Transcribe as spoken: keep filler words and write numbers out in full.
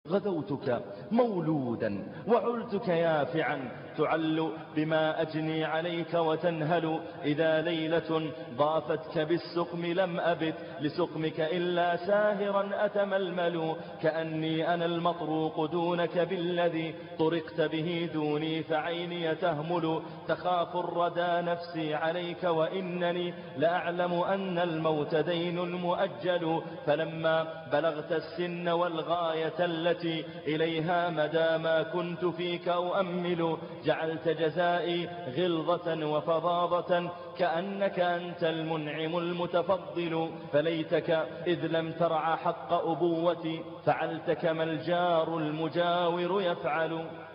غدوتك مولودا وعلتك يافعا، تعل بما أجني عليك وتنهل. إذا ليلة ضافتك بالسقم لم أبت لسقمك إلا ساهرا أتململ. كأني أنا المطروق دونك بالذي طرقت به دوني فعيني تهمل. تخاف الردى نفسي عليك وإنني لأعلم أن الموت دين مؤجل. فلما بلغت السن والغاية التي إليها مدى ما كنت فيك أؤمل، جعلت جزائي غلظة وفظاظة كأنك أنت المنعم المتفضل. فليتك إذ لم ترع حق أبوتي فعلت كما الجار المجاور يفعل.